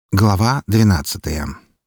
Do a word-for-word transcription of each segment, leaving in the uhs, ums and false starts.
Глава двенадцатая.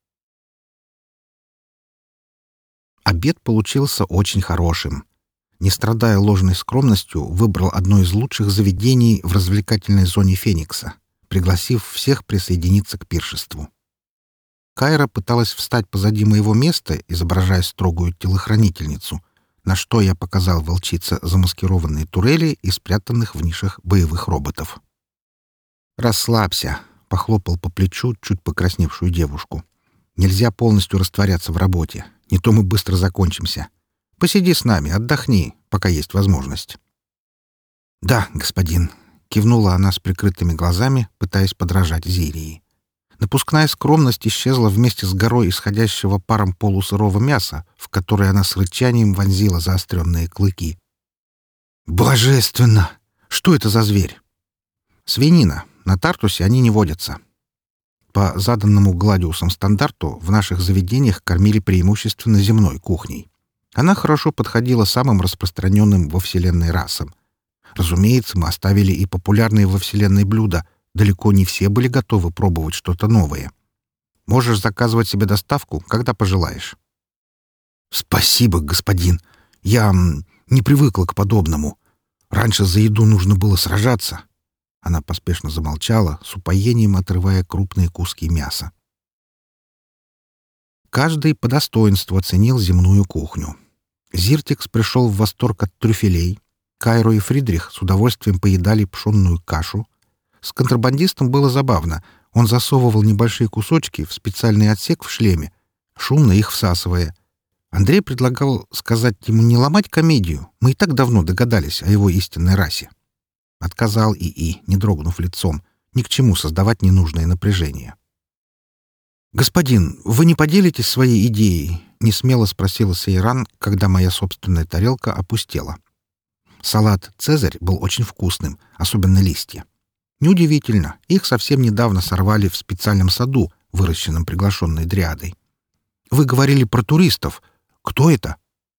Обед получился очень хорошим. Не страдая ложной скромностью, выбрал одно из лучших заведений в развлекательной зоне Феникса, пригласив всех присоединиться к пиршеству. Кайра пыталась встать позади моего места, изображая строгую телохранительницу, на что я показал волчице замаскированные турели и спрятанных в нишах боевых роботов. «Расслабься», — похлопал по плечу чуть покрасневшую девушку. «Нельзя полностью растворяться в работе. Не то мы быстро закончимся. Посиди с нами, отдохни, пока есть возможность». «Да, господин», — кивнула она с прикрытыми глазами, пытаясь подражать Зирии. Напускная скромность исчезла вместе с горой исходящего паром полусырого мяса, в которое она с рычанием вонзила заостренные клыки. «Божественно! Что это за зверь?» «Свинина. На Тартусе они не водятся». По заданному Гладиусом стандарту в наших заведениях кормили преимущественно земной кухней. Она хорошо подходила самым распространенным во Вселенной расам. Разумеется, мы оставили и популярные во Вселенной блюда. Далеко не все были готовы пробовать что-то новое. Можешь заказывать себе доставку, когда пожелаешь. «Спасибо, господин. Я м, не привыкла к подобному. Раньше за еду нужно было сражаться». Она поспешно замолчала, с упоением отрывая крупные куски мяса. Каждый по достоинству оценил земную кухню. Зиртикс пришел в восторг от трюфелей. Кайро и Фридрих с удовольствием поедали пшенную кашу. С контрабандистом было забавно. Он засовывал небольшие кусочки в специальный отсек в шлеме, шумно их всасывая. Андрей предлагал сказать ему не ломать комедию. Мы и так давно догадались о его истинной расе. Отказал ИИ, не дрогнув лицом. Ни к чему создавать ненужное напряжение. «Господин, вы не поделитесь своей идеей?» — несмело спросила Сейран, когда моя собственная тарелка опустела. Салат «Цезарь» был очень вкусным, особенно листья. Неудивительно, их совсем недавно сорвали в специальном саду, выращенном приглашенной дриадой. «Вы говорили про туристов. Кто это?»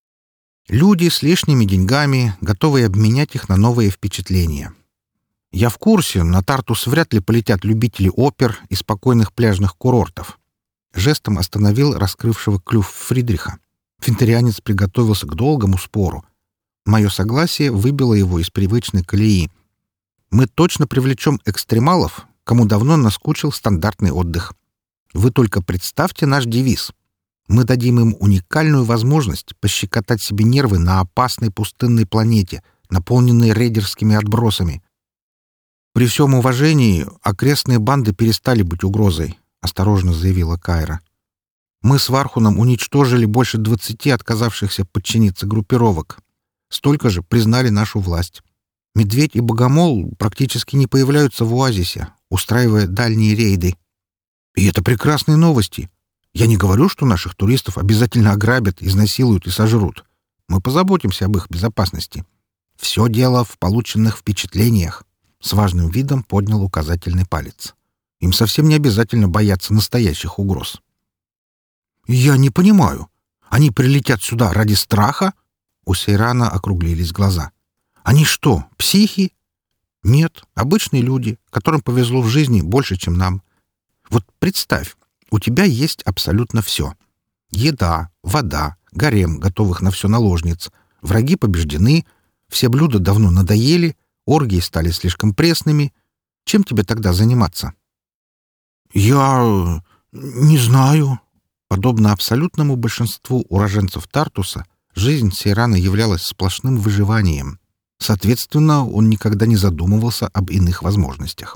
«Люди с лишними деньгами, готовые обменять их на новые впечатления. Я в курсе, на Тартус вряд ли полетят любители опер и спокойных пляжных курортов». Жестом остановил раскрывшего клюв Фридриха. Финтерианец приготовился к долгому спору. Мое согласие выбило его из привычной колеи. «Мы точно привлечем экстремалов, кому давно наскучил стандартный отдых. Вы только представьте наш девиз. Мы дадим им уникальную возможность пощекотать себе нервы на опасной пустынной планете, наполненной рейдерскими отбросами. При всем уважении, окрестные банды перестали быть угрозой», — осторожно заявила Кайра. «Мы с Вархуном уничтожили больше двадцати отказавшихся подчиниться группировок. Столько же признали нашу власть. Медведь и Богомол практически не появляются в оазисе, устраивая дальние рейды. И это прекрасные новости. Я не говорю, что наших туристов обязательно ограбят, изнасилуют и сожрут. Мы позаботимся об их безопасности. Все дело в полученных впечатлениях». С важным видом поднял указательный палец. «Им совсем не обязательно бояться настоящих угроз». «Я не понимаю. Они прилетят сюда ради страха?» У Сейрана округлились глаза. «Они что, психи?» «Нет, обычные люди, которым повезло в жизни больше, чем нам. Вот представь, у тебя есть абсолютно все. Еда, вода, гарем, готовых на все наложниц. Враги побеждены, все блюда давно надоели, оргии стали слишком пресными. Чем тебе тогда заниматься?» «Я... не знаю». Подобно абсолютному большинству уроженцев Тартуса, жизнь Сейрана являлась сплошным выживанием. Соответственно, он никогда не задумывался об иных возможностях.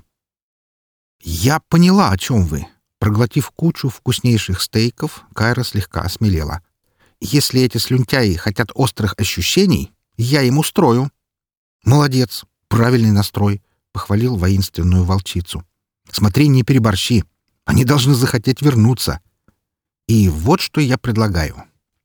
«Я поняла, о чем вы». Проглотив кучу вкуснейших стейков, Кайра слегка осмелела. «Если эти слюнтяи хотят острых ощущений, я им устрою». «Молодец, правильный настрой», — похвалил воинственную волчицу. «Смотри, не переборщи. Они должны захотеть вернуться. И вот что я предлагаю».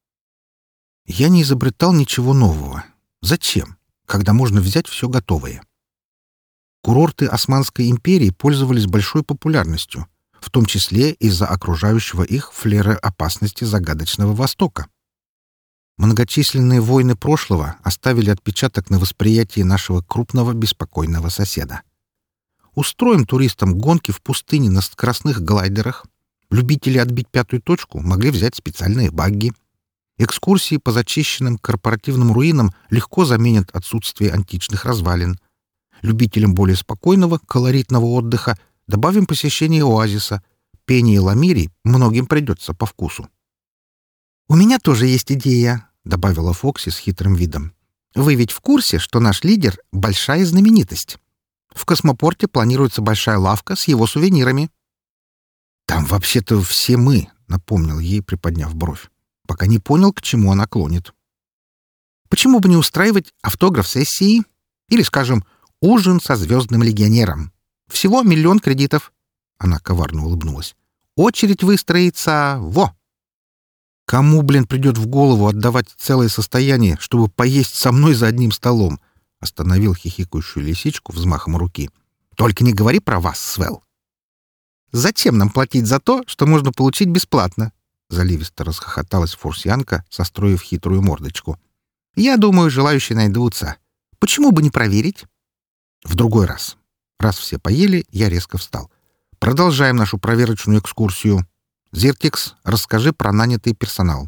Я не изобретал ничего нового. Зачем, когда можно взять все готовое? Курорты Османской империи пользовались большой популярностью, в том числе из-за окружающего их флера опасности загадочного Востока. Многочисленные войны прошлого оставили отпечаток на восприятии нашего крупного беспокойного соседа. Устроим туристам гонки в пустыне на скоростных глайдерах. Любители отбить пятую точку могли взять специальные багги. Экскурсии по зачищенным корпоративным руинам легко заменят отсутствие античных развалин. Любителям более спокойного, колоритного отдыха добавим посещение оазиса. Пение ламирий многим придется по вкусу. «У меня тоже есть идея», — добавила Фокси с хитрым видом. «Вы ведь в курсе, что наш лидер — большая знаменитость? В космопорте планируется большая лавка с его сувенирами». «Там вообще-то все мы», — напомнил ей, приподняв бровь, пока не понял, к чему она клонит. «Почему бы не устраивать автограф-сессии? Или, скажем, ужин со звездным легионером? Всего миллион кредитов». Она коварно улыбнулась. «Очередь выстроится... во!» «Кому, блин, придет в голову отдавать целое состояние, чтобы поесть со мной за одним столом?» — остановил хихикающую лисичку взмахом руки. «Только не говори про вас, Свел». «Зачем нам платить за то, что можно получить бесплатно?» — заливисто расхохоталась фурсианка, состроив хитрую мордочку. «Я думаю, желающие найдутся. Почему бы не проверить?» «В другой раз. Раз все поели, я резко встал. Продолжаем нашу проверочную экскурсию. Зиртикс, расскажи про нанятый персонал».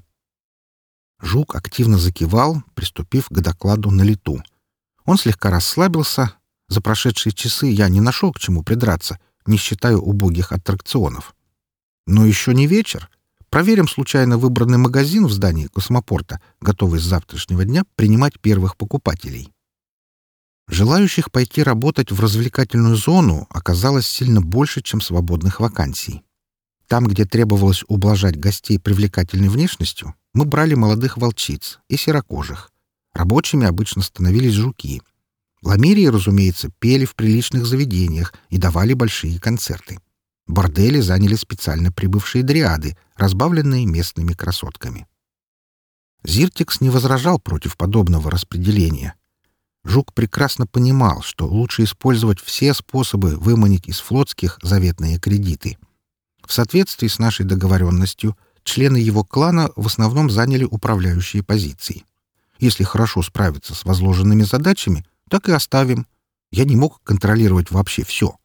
Жук активно закивал, приступив к докладу на лету. Он слегка расслабился. За прошедшие часы я не нашел к чему придраться, не считая убогих аттракционов. Но еще не вечер. Проверим случайно выбранный магазин в здании космопорта, готовый с завтрашнего дня принимать первых покупателей. Желающих пойти работать в развлекательную зону оказалось сильно больше, чем свободных вакансий. Там, где требовалось ублажать гостей привлекательной внешностью, мы брали молодых волчиц и серокожих. Рабочими обычно становились жуки. Ламирии, разумеется, пели в приличных заведениях и давали большие концерты. Бордели заняли специально прибывшие дриады, разбавленные местными красотками. Зиртикс не возражал против подобного распределения. Жук прекрасно понимал, что лучше использовать все способы выманить из флотских заветные кредиты. В соответствии с нашей договоренностью, члены его клана в основном заняли управляющие позиции. Если хорошо справиться с возложенными задачами, так и оставим. Я не мог контролировать вообще все.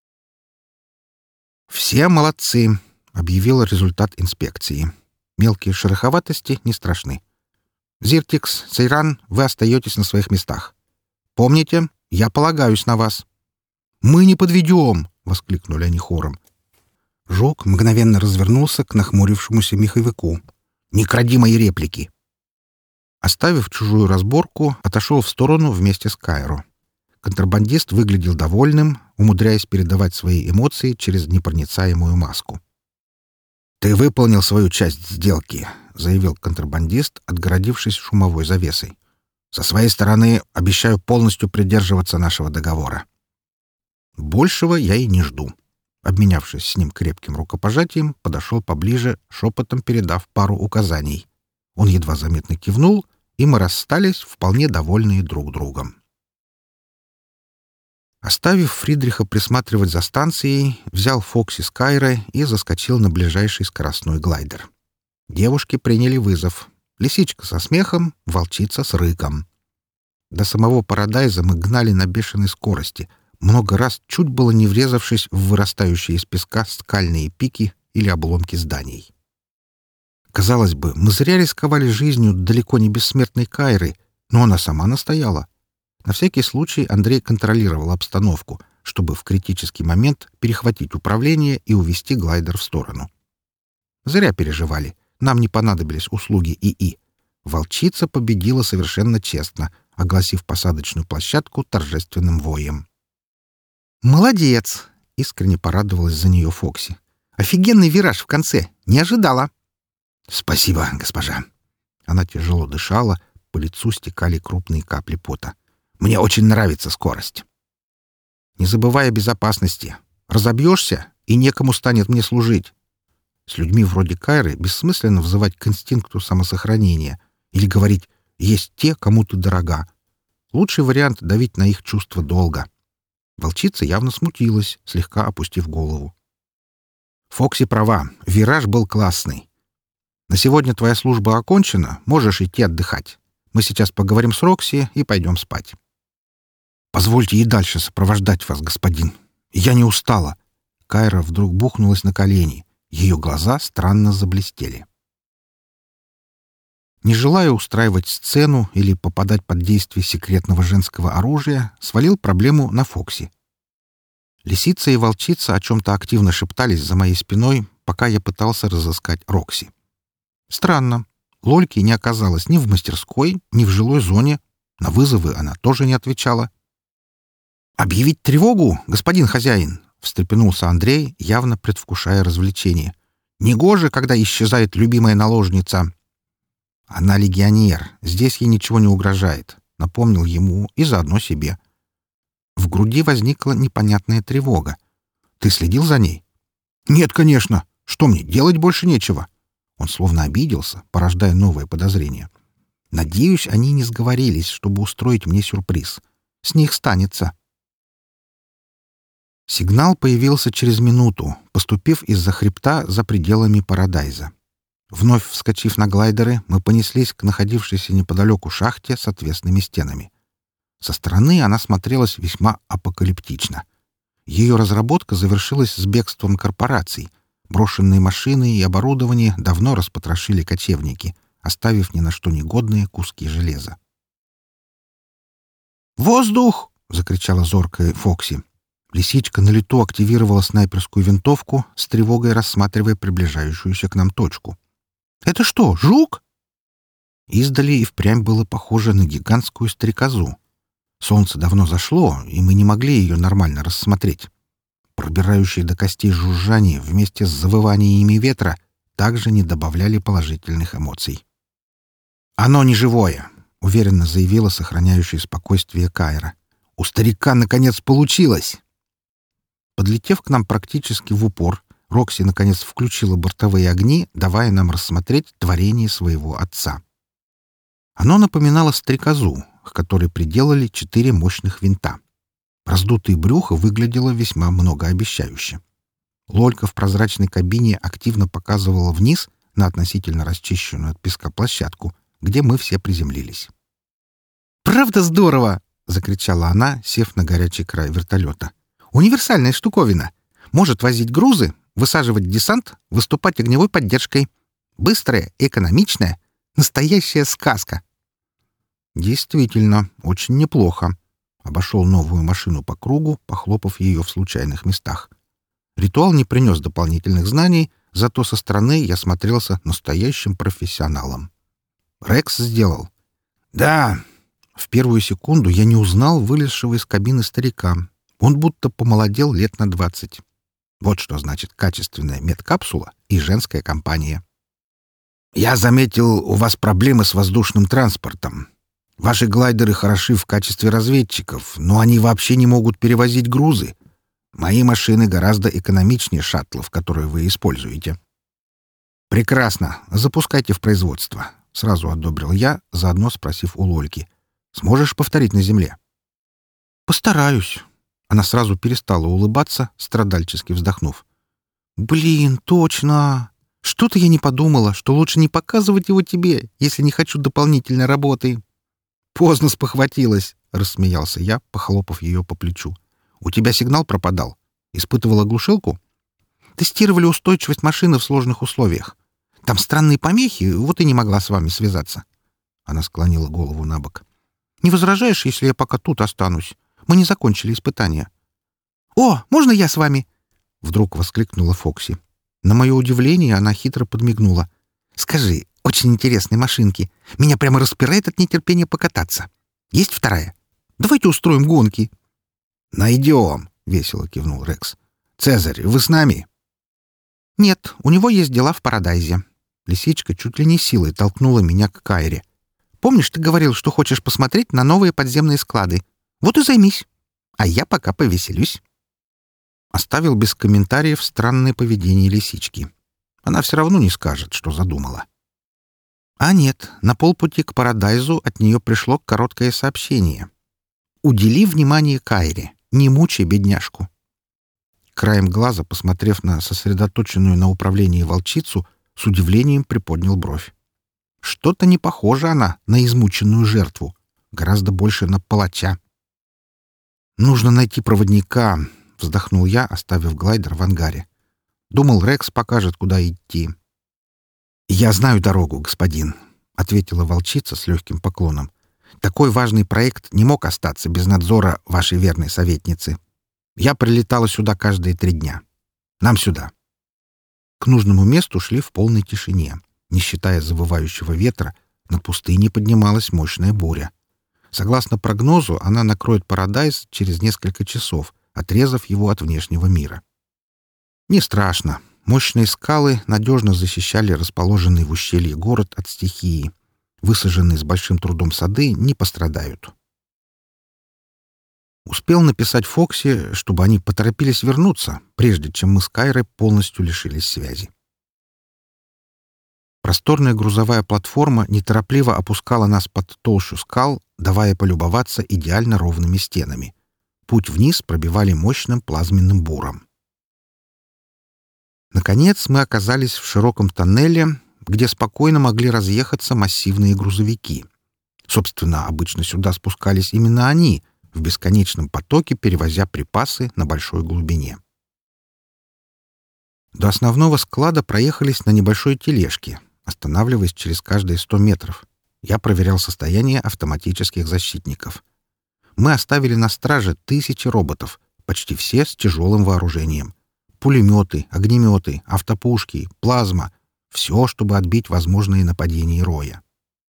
«Все молодцы», — объявил результат инспекции. «Мелкие шероховатости не страшны. Зиртикс, Сейран, вы остаетесь на своих местах. Помните, я полагаюсь на вас». «Мы не подведем!» — воскликнули они хором. Жук мгновенно развернулся к нахмурившемуся меховику. «Не кради мои реплики!» Оставив чужую разборку, отошел в сторону вместе с Кайро. Контрабандист выглядел довольным, умудряясь передавать свои эмоции через непроницаемую маску. «Ты выполнил свою часть сделки», — заявил контрабандист, отгородившись шумовой завесой. «Со своей стороны обещаю полностью придерживаться нашего договора». Большего я и не жду. Обменявшись с ним крепким рукопожатием, подошел поближе, шепотом передав пару указаний. Он едва заметно кивнул, и мы расстались, вполне довольные друг другом. Оставив Фридриха присматривать за станцией, взял Фокси с Кайрой и заскочил на ближайший скоростной глайдер. Девушки приняли вызов. Лисичка со смехом, волчица с рыком. До самого Парадайза мы гнали на бешеной скорости, много раз чуть было не врезавшись в вырастающие из песка скальные пики или обломки зданий. Казалось бы, мы зря рисковали жизнью далеко не бессмертной Кайры, но она сама настояла. На всякий случай Андрей контролировал обстановку, чтобы в критический момент перехватить управление и увести глайдер в сторону. Зря переживали. Нам не понадобились услуги ИИ. Волчица победила совершенно честно, огласив посадочную площадку торжественным воем. «Молодец!» — искренне порадовалась за нее Фокси. «Офигенный вираж в конце! Не ожидала!» «Спасибо, госпожа!» Она тяжело дышала, по лицу стекали крупные капли пота. «Мне очень нравится скорость!» «Не забывай о безопасности. Разобьешься, и некому станет мне служить!» С людьми вроде Кайры бессмысленно взывать к инстинкту самосохранения или говорить «есть те, кому ты дорога». Лучший вариант — давить на их чувство долга. Волчица явно смутилась, слегка опустив голову. «Фокси права. Вираж был классный. На сегодня твоя служба окончена, можешь идти отдыхать. Мы сейчас поговорим с Рокси и пойдем спать». «Позвольте и дальше сопровождать вас, господин». «Я не устала!» Кайра вдруг бухнулась на колени. Ее глаза странно заблестели. Не желая устраивать сцену или попадать под действие секретного женского оружия, свалил проблему на Фокси. Лисица и волчица о чем-то активно шептались за моей спиной, пока я пытался разыскать Рокси. Странно. Лольки не оказалось ни в мастерской, ни в жилой зоне. На вызовы она тоже не отвечала. «Объявить тревогу, господин хозяин!» — встрепенулся Андрей, явно предвкушая развлечение. «Негоже, когда исчезает любимая наложница!» «Она легионер. Здесь ей ничего не угрожает», — напомнил ему и заодно себе. В груди возникла непонятная тревога. «Ты следил за ней?» «Нет, конечно. Что мне, делать больше нечего?» Он словно обиделся, порождая новые подозрения. «Надеюсь, они не сговорились, чтобы устроить мне сюрприз. С них станется». Сигнал появился через минуту, поступив из-за хребта за пределами Парадайза. Вновь вскочив на глайдеры, мы понеслись к находившейся неподалеку шахте с отвесными стенами. Со стороны она смотрелась весьма апокалиптично. Ее разработка завершилась с бегством корпораций. Брошенные машины и оборудование давно распотрошили кочевники, оставив ни на что негодные куски железа. «Воздух!» — закричала зоркая Фокси. Лисичка на лету активировала снайперскую винтовку, с тревогой рассматривая приближающуюся к нам точку. «Это что, жук?» Издали и впрямь было похоже на гигантскую стрекозу. Солнце давно зашло, и мы не могли ее нормально рассмотреть. Пробирающие до костей жужжание вместе с завываниями ветра также не добавляли положительных эмоций. «Оно не живое», — уверенно заявила сохраняющая спокойствие Кайра. «У старика, наконец, получилось!» Подлетев к нам практически в упор, Рокси, наконец, включила бортовые огни, давая нам рассмотреть творение своего отца. Оно напоминало стрекозу, к которой приделали четыре мощных винта. Раздутое брюхо выглядело весьма многообещающе. Лолька в прозрачной кабине активно показывала вниз на относительно расчищенную от песка площадку, где мы все приземлились. «Правда здорово!» — закричала она, сев на горячий край вертолета. «Универсальная штуковина. Может возить грузы, высаживать десант, выступать огневой поддержкой. Быстрая, экономичная. Настоящая сказка!» «Действительно, очень неплохо», — обошел новую машину по кругу, похлопав ее в случайных местах. Ритуал не принес дополнительных знаний, зато со стороны я смотрелся настоящим профессионалом. Рекс сделал. «Да». В первую секунду я не узнал вылезшего из кабины старика. Он будто помолодел лет на двадцать. Вот что значит качественная медкапсула и женская компания. «Я заметил, у вас проблемы с воздушным транспортом. Ваши глайдеры хороши в качестве разведчиков, но они вообще не могут перевозить грузы. Мои машины гораздо экономичнее шаттлов, которые вы используете». «Прекрасно. Запускайте в производство», — сразу одобрил я, заодно спросив у Лольки. «Сможешь повторить на земле?» «Постараюсь». Она сразу перестала улыбаться, страдальчески вздохнув. «Блин, точно! Что-то я не подумала, что лучше не показывать его тебе, если не хочу дополнительной работы». «Поздно спохватилась», — рассмеялся я, похлопав ее по плечу. «У тебя сигнал пропадал? Испытывала глушилку?» «Тестировали устойчивость машины в сложных условиях. Там странные помехи, вот и не могла с вами связаться». Она склонила голову на бок. «Не возражаешь, если я пока тут останусь? Мы не закончили испытания». «О, можно я с вами?» — вдруг воскликнула Фокси. На мое удивление она хитро подмигнула. «Скажи, очень интересные машинки. Меня прямо распирает от нетерпения покататься. Есть вторая? Давайте устроим гонки». «Найдем», — весело кивнул Рекс. «Цезарь, вы с нами?» «Нет, у него есть дела в Парадайзе». Лисичка чуть ли не силой толкнула меня к Кайре. «Помнишь, ты говорил, что хочешь посмотреть на новые подземные склады? Вот и займись. А я пока повеселюсь». Оставил без комментариев странное поведение лисички. Она все равно не скажет, что задумала. А нет, на полпути к Парадайзу от нее пришло короткое сообщение. «Удели внимание Кайре, не мучай бедняжку». Краем глаза, посмотрев на сосредоточенную на управлении волчицу, с удивлением приподнял бровь. Что-то не похоже она на измученную жертву, гораздо больше на палача. «Нужно найти проводника. вздохнул я, оставив глайдер в ангаре. «Думал, Рекс покажет, куда идти». «Я знаю дорогу, господин», — ответила волчица с легким поклоном. «Такой важный проект не мог остаться без надзора вашей верной советницы. Я прилетала сюда каждые три дня. Нам сюда». К нужному месту шли в полной тишине. Не считая завывающего ветра, над пустыней поднималась мощная буря. Согласно прогнозу, она накроет Парадайз через несколько часов, отрезав его от внешнего мира. Не страшно. Мощные скалы надежно защищали расположенный в ущелье город от стихии. Высаженные с большим трудом сады не пострадают. Успел написать Фокси, чтобы они поторопились вернуться, прежде чем мы с Кайрой полностью лишились связи. Просторная грузовая платформа неторопливо опускала нас под толщу скал, давая полюбоваться идеально ровными стенами. Путь вниз пробивали мощным плазменным буром. Наконец мы оказались в широком тоннеле, где спокойно могли разъехаться массивные грузовики. Собственно, обычно сюда спускались именно они, в бесконечном потоке перевозя припасы на большой глубине. До основного склада проехались на небольшой тележке, останавливаясь через каждые сто метров. Я проверял состояние автоматических защитников. Мы оставили на страже тысячи роботов, почти все с тяжелым вооружением. Пулеметы, огнеметы, автопушки, плазма — все, чтобы отбить возможные нападения Роя.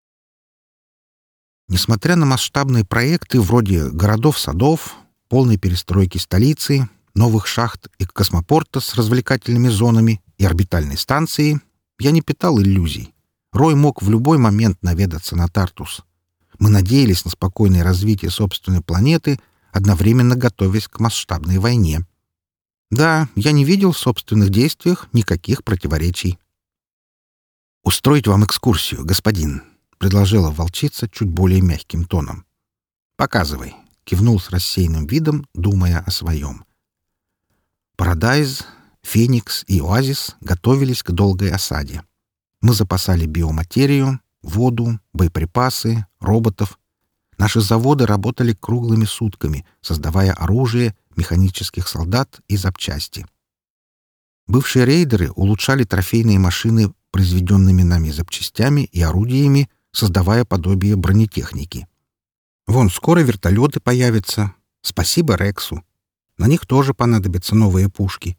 Несмотря на масштабные проекты вроде городов-садов, полной перестройки столицы, новых шахт и космопорта с развлекательными зонами и орбитальной станции, я не питал иллюзий. Рой мог в любой момент наведаться на Тартус. Мы надеялись на спокойное развитие собственной планеты, одновременно готовясь к масштабной войне. Да, я не видел в собственных действиях никаких противоречий. «Устроить вам экскурсию, господин», — предложила волчица чуть более мягким тоном. «Показывай», — кивнул с рассеянным видом, думая о своем. Парадайз, Феникс и Оазис готовились к долгой осаде. Мы запасали биоматерию, воду, боеприпасы, роботов. Наши заводы работали круглыми сутками, создавая оружие, механических солдат и запчасти. Бывшие рейдеры улучшали трофейные машины произведенными нами запчастями и орудиями, создавая подобие бронетехники. Вон скоро вертолеты появятся. Спасибо Рексу. На них тоже понадобятся новые пушки.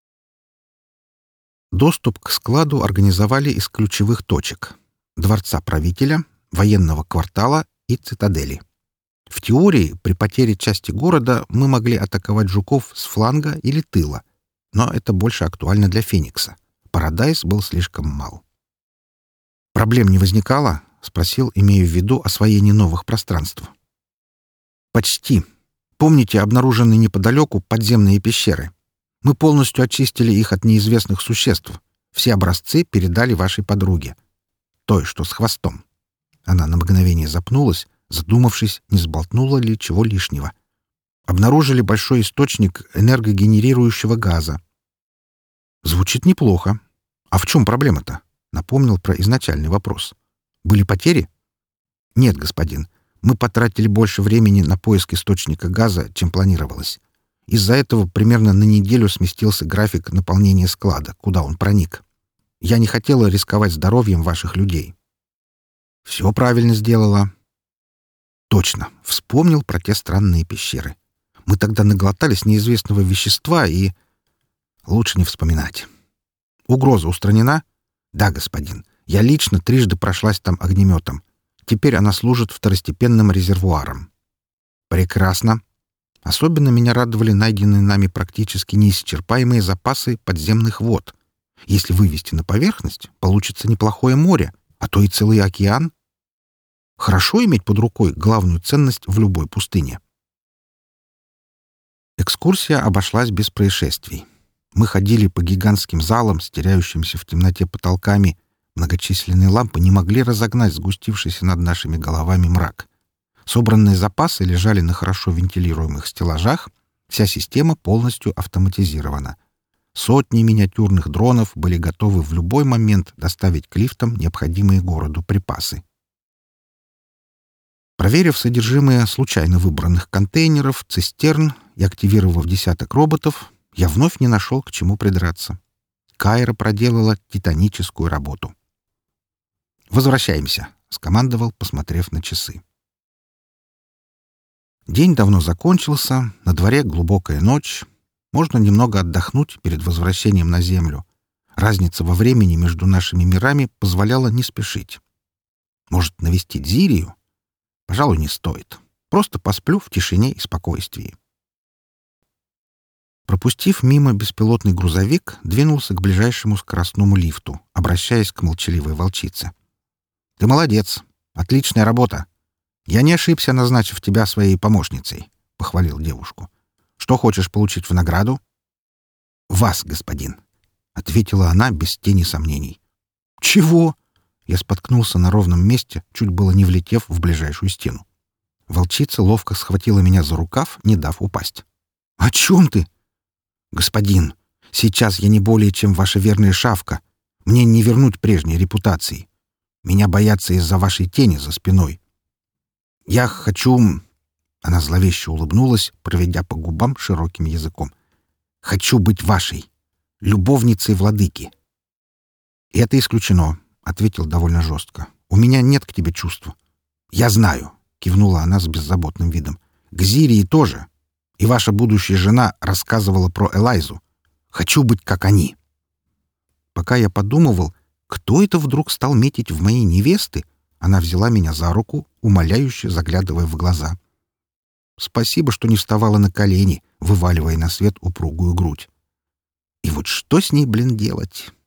Доступ к складу организовали из ключевых точек — дворца правителя, военного квартала и цитадели. В теории, при потере части города мы могли атаковать жуков с фланга или тыла, но это больше актуально для Феникса. Парадайз был слишком мал. «Проблем не возникало?» — спросил, имея в виду освоение новых пространств. «Почти. Помните обнаруженные неподалеку подземные пещеры? Мы полностью очистили их от неизвестных существ. Все образцы передали вашей подруге. Той, что с хвостом». Она на мгновение запнулась, задумавшись, не сболтнула ли чего лишнего. Обнаружили большой источник энергогенерирующего газа. Звучит неплохо. А в чем проблема-то? Напомнил про изначальный вопрос. Были потери? Нет, господин. Мы потратили больше времени на поиск источника газа, чем планировалось. Из-за этого примерно на неделю сместился график наполнения склада, куда он проник. Я не хотела рисковать здоровьем ваших людей. Все правильно сделала. Точно. Вспомнил про те странные пещеры. Мы тогда наглотались неизвестного вещества и... Лучше не вспоминать. Угроза устранена? Да, господин. Я лично трижды прошлась там огнеметом. Теперь она служит второстепенным резервуаром. Прекрасно. Особенно меня радовали найденные нами практически неисчерпаемые запасы подземных вод. Если вывести на поверхность, получится неплохое море, а то и целый океан. Хорошо иметь под рукой главную ценность в любой пустыне. Экскурсия обошлась без происшествий. Мы ходили по гигантским залам с теряющимися в темноте потолками. Многочисленные лампы не могли разогнать сгустившийся над нашими головами мрак. Собранные запасы лежали на хорошо вентилируемых стеллажах. Вся система полностью автоматизирована. Сотни миниатюрных дронов были готовы в любой момент доставить к лифтам необходимые городу припасы. Проверив содержимое случайно выбранных контейнеров, цистерн, и активировав десяток роботов, я вновь не нашел к чему придраться. Кайра проделала титаническую работу. «Возвращаемся», — скомандовал, посмотрев на часы. День давно закончился, на дворе глубокая ночь. Можно немного отдохнуть перед возвращением на Землю. Разница во времени между нашими мирами позволяла не спешить. Может, навестить Зирию? Пожалуй, не стоит. Просто посплю в тишине и спокойствии. Пропустив мимо беспилотный грузовик, двинулся к ближайшему скоростному лифту, обращаясь к молчаливой волчице. «Ты молодец. Отличная работа. Я не ошибся, назначив тебя своей помощницей», — похвалил девушку. «Что хочешь получить в награду?» «Вас, господин», — ответила она без тени сомнений. «Чего?» Я споткнулся на ровном месте, чуть было не влетев в ближайшую стену. Волчица ловко схватила меня за рукав, не дав упасть. «О чем ты?» «Господин, сейчас я не более чем ваша верная шавка. Мне не вернуть прежней репутации. Меня боятся из-за вашей тени за спиной. Я хочу...» Она зловеще улыбнулась, проведя по губам широким языком. «Хочу быть вашей, любовницей владыки». «Это исключено», — ответил довольно жестко. «У меня нет к тебе чувств». «Я знаю», — кивнула она с беззаботным видом. «К Зирии тоже. И ваша будущая жена рассказывала про Элайзу. Хочу быть как они». Пока я подумывал, кто это вдруг стал метить в мои невесты, она взяла меня за руку, умоляюще заглядывая в глаза. Спасибо, что не вставала на колени, вываливая на свет упругую грудь. И вот что с ней, блин, делать?